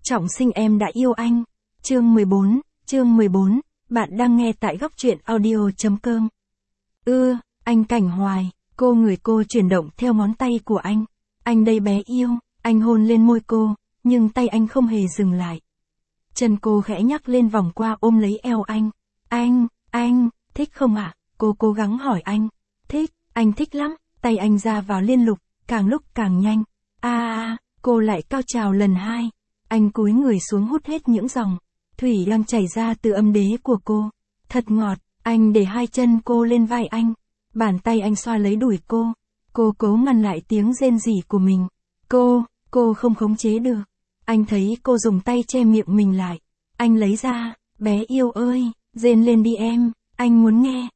Trọng sinh em đã yêu anh. Chương 14, bạn đang nghe tại góc truyện audio.com. Anh Cảnh Hoài, người cô chuyển động theo ngón tay của anh. Anh đây bé yêu, anh hôn lên môi cô, nhưng tay anh không hề dừng lại. Chân cô khẽ nhắc lên vòng qua ôm lấy eo anh. Anh, thích không ạ? Cô cố gắng hỏi anh. Thích, anh thích lắm, tay anh ra vào liên lục, càng lúc càng nhanh. Cô lại cao trào lần 2. Anh cúi người xuống hút hết những dòng thủy đang chảy ra từ âm đế của cô. Thật ngọt, anh để 2 chân cô lên vai anh. Bàn tay anh xoa lấy đùi cô. Cô cố ngăn lại tiếng rên rỉ của mình. Cô không khống chế được. Anh thấy cô dùng tay che miệng mình lại. Anh lấy ra, bé yêu ơi, rên lên đi em, anh muốn nghe,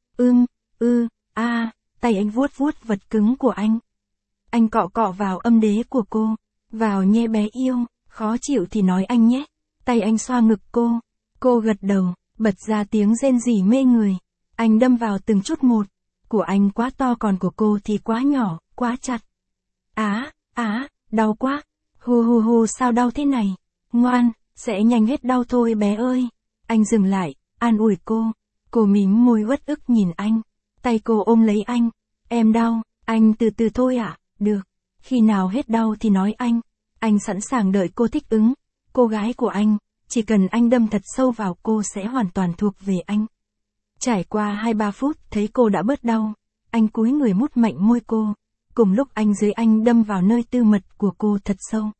tay anh vuốt vật cứng của anh. Anh cọ cọ vào âm đế của cô, vào nhé bé yêu, khó chịu thì nói anh nhé. Tay anh xoa ngực cô gật đầu, bật ra tiếng rên rỉ mê người. Anh đâm vào từng chút một, của anh quá to còn của cô thì quá nhỏ, quá chặt. Đau quá, hu sao đau thế này, ngoan, sẽ nhanh hết đau thôi bé ơi. Anh dừng lại, an ủi cô mím môi uất ức nhìn anh, tay cô ôm lấy anh. Em đau, anh từ từ thôi ạ, được, khi nào hết đau thì nói anh sẵn sàng đợi cô thích ứng. Cô gái của anh, chỉ cần anh đâm thật sâu vào cô sẽ hoàn toàn thuộc về anh. Trải qua 2-3 phút thấy cô đã bớt đau, anh cúi người mút mạnh môi cô, cùng lúc anh dưới anh đâm vào nơi tư mật của cô thật sâu.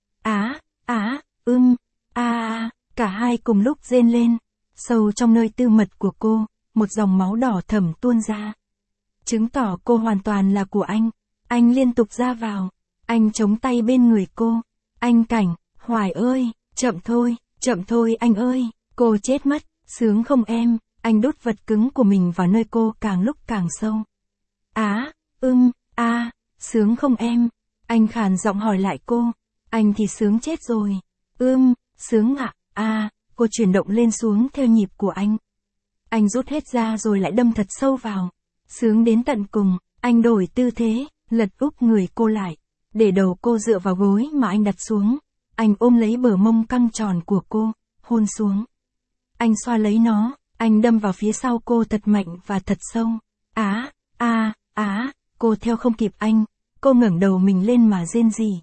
Cả hai cùng lúc rên lên, sâu trong nơi tư mật của cô, một dòng máu đỏ thẫm tuôn ra. Chứng tỏ cô hoàn toàn là của anh liên tục ra vào, anh chống tay bên người cô. Anh Cảnh Hoài ơi, chậm thôi anh ơi, cô chết mất, sướng không em? Anh đút vật cứng của mình vào nơi cô càng lúc càng sâu. Sướng không em? Anh khàn giọng hỏi lại cô. Anh thì sướng chết rồi. Sướng ạ. Cô chuyển động lên xuống theo nhịp của anh. Anh rút hết ra rồi lại đâm thật sâu vào. Sướng đến tận cùng, anh đổi tư thế, lật úp người cô lại, để đầu cô dựa vào gối mà anh đặt xuống. Anh ôm lấy bờ mông căng tròn của cô, hôn xuống. Anh xoa lấy nó, anh đâm vào phía sau cô thật mạnh và thật sâu. Cô theo không kịp anh, cô ngẩng đầu mình lên mà rên rỉ.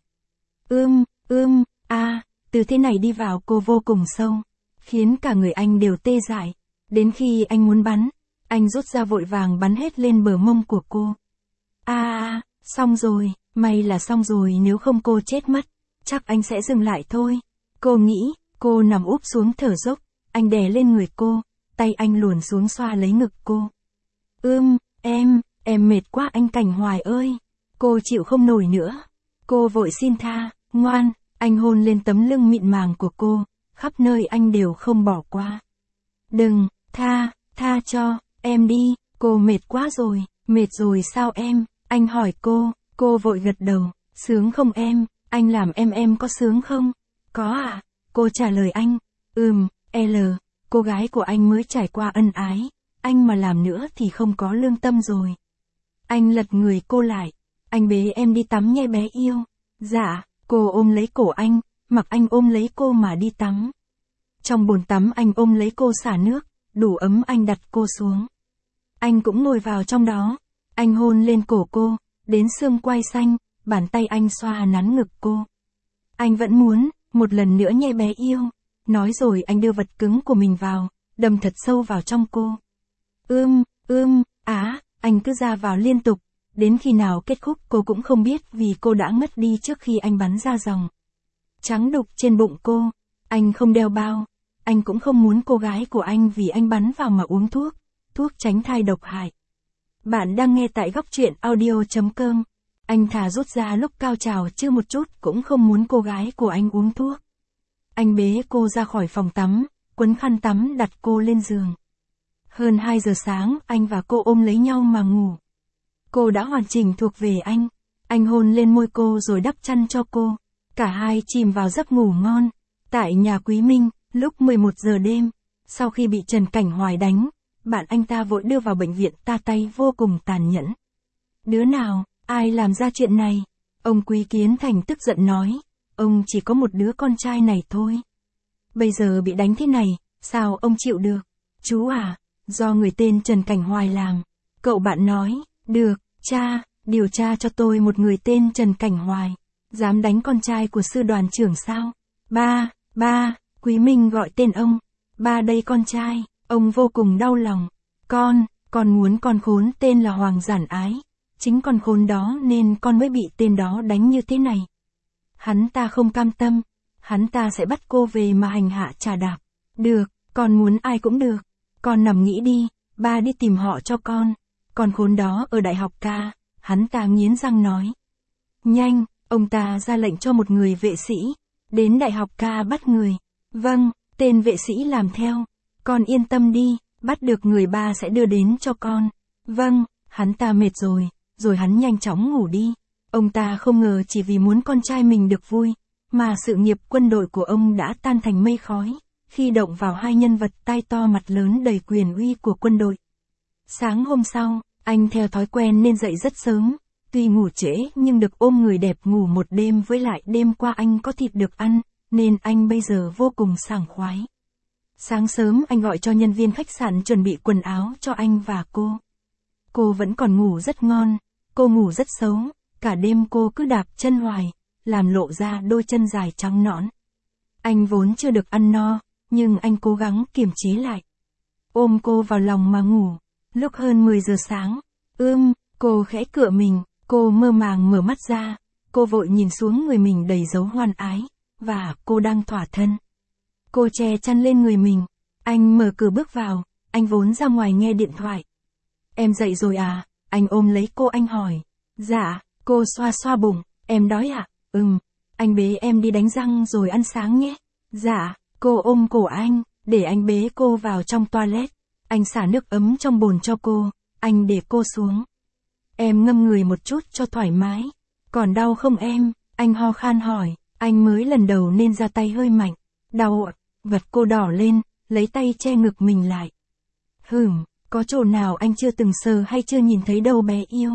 Từ thế này đi vào cô vô cùng sâu, khiến cả người anh đều tê dại. Đến khi anh muốn bắn, anh rút ra vội vàng bắn hết lên bờ mông của cô. Xong rồi, may là xong rồi, nếu không cô chết mất, chắc anh sẽ dừng lại thôi. Cô nghĩ, cô nằm úp xuống thở dốc, anh đè lên người cô, tay anh luồn xuống xoa lấy ngực cô. Em mệt quá anh Cảnh Hoài ơi. Cô chịu không nổi nữa. Cô vội xin tha, ngoan, anh hôn lên tấm lưng mịn màng của cô, khắp nơi anh đều không bỏ qua. Đừng, tha cho, em đi, cô mệt quá rồi. Mệt rồi sao em? Anh hỏi cô vội gật đầu. Sướng không em? Anh làm em có sướng không? Có ạ. Cô trả lời anh. Cô gái của anh mới trải qua ân ái, anh mà làm nữa thì không có lương tâm rồi. Anh lật người cô lại. Anh bế em đi tắm nhé bé yêu. Dạ, cô ôm lấy cổ anh, mặc anh ôm lấy cô mà đi tắm. Trong bồn tắm anh ôm lấy cô xả nước, đủ ấm anh đặt cô xuống. Anh cũng ngồi vào trong đó, anh hôn lên cổ cô, đến xương quai xanh, bàn tay anh xoa nắn ngực cô. Anh vẫn muốn, một lần nữa nhé bé yêu. Nói rồi anh đưa vật cứng của mình vào, đâm thật sâu vào trong cô. Anh cứ ra vào liên tục, đến khi nào kết thúc cô cũng không biết vì cô đã ngất đi trước khi anh bắn ra dòng trắng đục trên bụng cô. Anh không đeo bao, anh cũng không muốn cô gái của anh vì anh bắn vào mà uống thuốc tránh thai độc hại. Bạn đang nghe tại góc truyện audio.com. Anh thà rút ra lúc cao trào chứ một chút cũng không muốn cô gái của anh uống thuốc. Anh bế cô ra khỏi phòng tắm, quấn khăn tắm đặt cô lên giường. Hơn 2 giờ sáng anh và cô ôm lấy nhau mà ngủ. Cô đã hoàn chỉnh thuộc về anh. Anh hôn lên môi cô rồi đắp chăn cho cô. Cả hai chìm vào giấc ngủ ngon. Tại nhà Quý Minh, lúc 11 giờ đêm, sau khi bị Trần Cảnh Hoài đánh, bạn anh ta vội đưa vào bệnh viện ta tay vô cùng tàn nhẫn. Đứa nào, ai làm ra chuyện này? Ông Quý Kiến Thành tức giận nói. ông chỉ có một đứa con trai này thôi. Bây giờ bị đánh thế này, sao ông chịu được? Chú à, do người tên Trần Cảnh Hoài làm. Cậu bạn nói, được, cha, điều tra cho tôi một người tên Trần Cảnh Hoài. Dám đánh con trai của sư đoàn trưởng sao? Ba, Quý Minh gọi tên ông. Ba đây con trai, ông vô cùng đau lòng. Con muốn con khốn tên là Hoàng Giản Ái. Chính con khốn đó nên con mới bị tên đó đánh như thế này. Hắn ta không cam tâm, hắn ta sẽ bắt cô về mà hành hạ trà đạp. Được, con muốn ai cũng được. Con nằm nghĩ đi, ba đi tìm họ cho con. Con khốn đó ở đại học ca, hắn ta nghiến răng nói. Nhanh, ông ta ra lệnh cho một người vệ sĩ, đến đại học ca bắt người. Vâng, tên vệ sĩ làm theo. Con yên tâm đi, bắt được người ba sẽ đưa đến cho con. Vâng, hắn ta mệt rồi hắn nhanh chóng ngủ đi. Ông ta không ngờ chỉ vì muốn con trai mình được vui, mà sự nghiệp quân đội của ông đã tan thành mây khói, khi động vào hai nhân vật tai to mặt lớn đầy quyền uy của quân đội. Sáng hôm sau, anh theo thói quen nên dậy rất sớm, tuy ngủ trễ nhưng được ôm người đẹp ngủ một đêm, với lại đêm qua anh có thịt được ăn, nên anh bây giờ vô cùng sảng khoái. Sáng sớm anh gọi cho nhân viên khách sạn chuẩn bị quần áo cho anh và cô. Cô vẫn còn ngủ rất ngon, cô ngủ rất xấu, cả đêm cô cứ đạp chân hoài, làm lộ ra đôi chân dài trắng nõn. Anh vốn chưa được ăn no, nhưng anh cố gắng kiềm chế lại. Ôm cô vào lòng mà ngủ, lúc hơn 10 giờ sáng, cô khẽ cựa mình, cô mơ màng mở mắt ra, cô vội nhìn xuống người mình đầy dấu hoan ái, và cô đang thỏa thân. Cô che chăn lên người mình, anh mở cửa bước vào, anh vốn ra ngoài nghe điện thoại. Em dậy rồi à? Anh ôm lấy cô anh hỏi. Dạ, cô xoa xoa bụng, em đói ạ? Anh bế em đi đánh răng rồi ăn sáng nhé. Dạ, cô ôm cổ anh, để anh bế cô vào trong toilet. Anh xả nước ấm trong bồn cho cô, anh để cô xuống. Em ngâm người một chút cho thoải mái. Còn đau không em? Anh ho khan hỏi, anh mới lần đầu nên ra tay hơi mạnh. Đau ạ, vật cô đỏ lên, lấy tay che ngực mình lại. Có chỗ nào anh chưa từng sờ hay chưa nhìn thấy đâu bé yêu?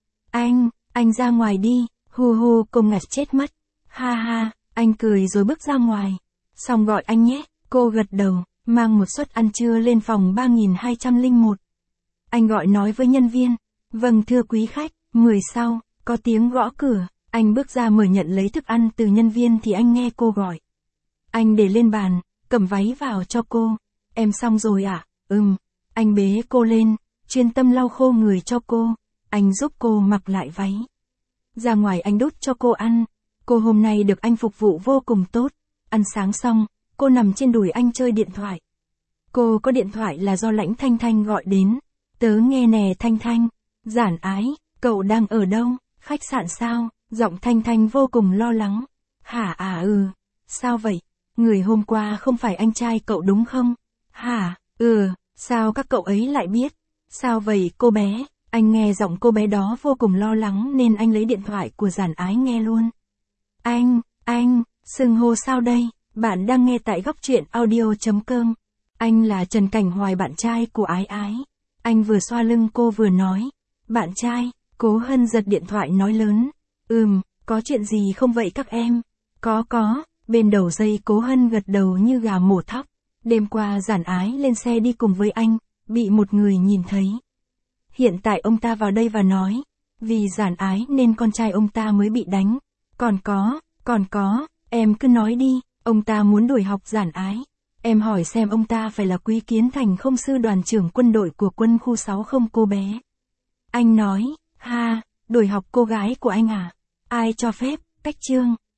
Anh ra ngoài đi, hu cô ngặt chết mất. Ha, anh cười rồi bước ra ngoài. Xong gọi anh nhé, cô gật đầu, mang một suất ăn trưa lên phòng 3201. Anh gọi nói với nhân viên, vâng thưa quý khách, 10 sau, có tiếng gõ cửa, anh bước ra mở nhận lấy thức ăn từ nhân viên thì anh nghe cô gọi. Anh để lên bàn, cầm váy vào cho cô, em xong rồi ạ? Anh bế cô lên, chuyên tâm lau khô người cho cô, anh giúp cô mặc lại váy. Ra ngoài anh đút cho cô ăn, cô hôm nay được anh phục vụ vô cùng tốt. Ăn sáng xong, cô nằm trên đùi anh chơi điện thoại. Cô có điện thoại là do Lãnh Thanh Thanh gọi đến. Tớ nghe nè Thanh Thanh, Giản Ái, cậu đang ở đâu? Khách sạn sao? Giọng Thanh Thanh vô cùng lo lắng. Hả sao vậy? Người hôm qua không phải anh trai cậu đúng không? Hả? Sao các cậu ấy lại biết? Sao vậy cô bé? Anh nghe giọng cô bé đó vô cùng lo lắng nên anh lấy điện thoại của Giản Ái nghe luôn. Anh, xưng hô sao đây? Bạn đang nghe tại Góc Truyện Audio.com. Anh là Trần Cảnh Hoài, bạn trai của Ái Ái. Anh vừa xoa lưng cô vừa nói. Bạn trai, Cố Hân giật điện thoại nói lớn. Có chuyện gì không vậy các em? Có. Bên đầu dây Cố Hân gật đầu như gà mổ thóc. Đêm qua Giản Ái lên xe đi cùng với anh, bị một người nhìn thấy. Hiện tại ông ta vào đây và nói, vì Giản Ái nên con trai ông ta mới bị đánh. Còn có, em cứ nói đi, ông ta muốn đuổi học Giản Ái. Em hỏi xem ông ta phải là Quý Kiến Thành không, sư đoàn trưởng quân đội của quân khu 6 không cô bé? Anh nói, đuổi học cô gái của anh à? Ai cho phép? Cách chương.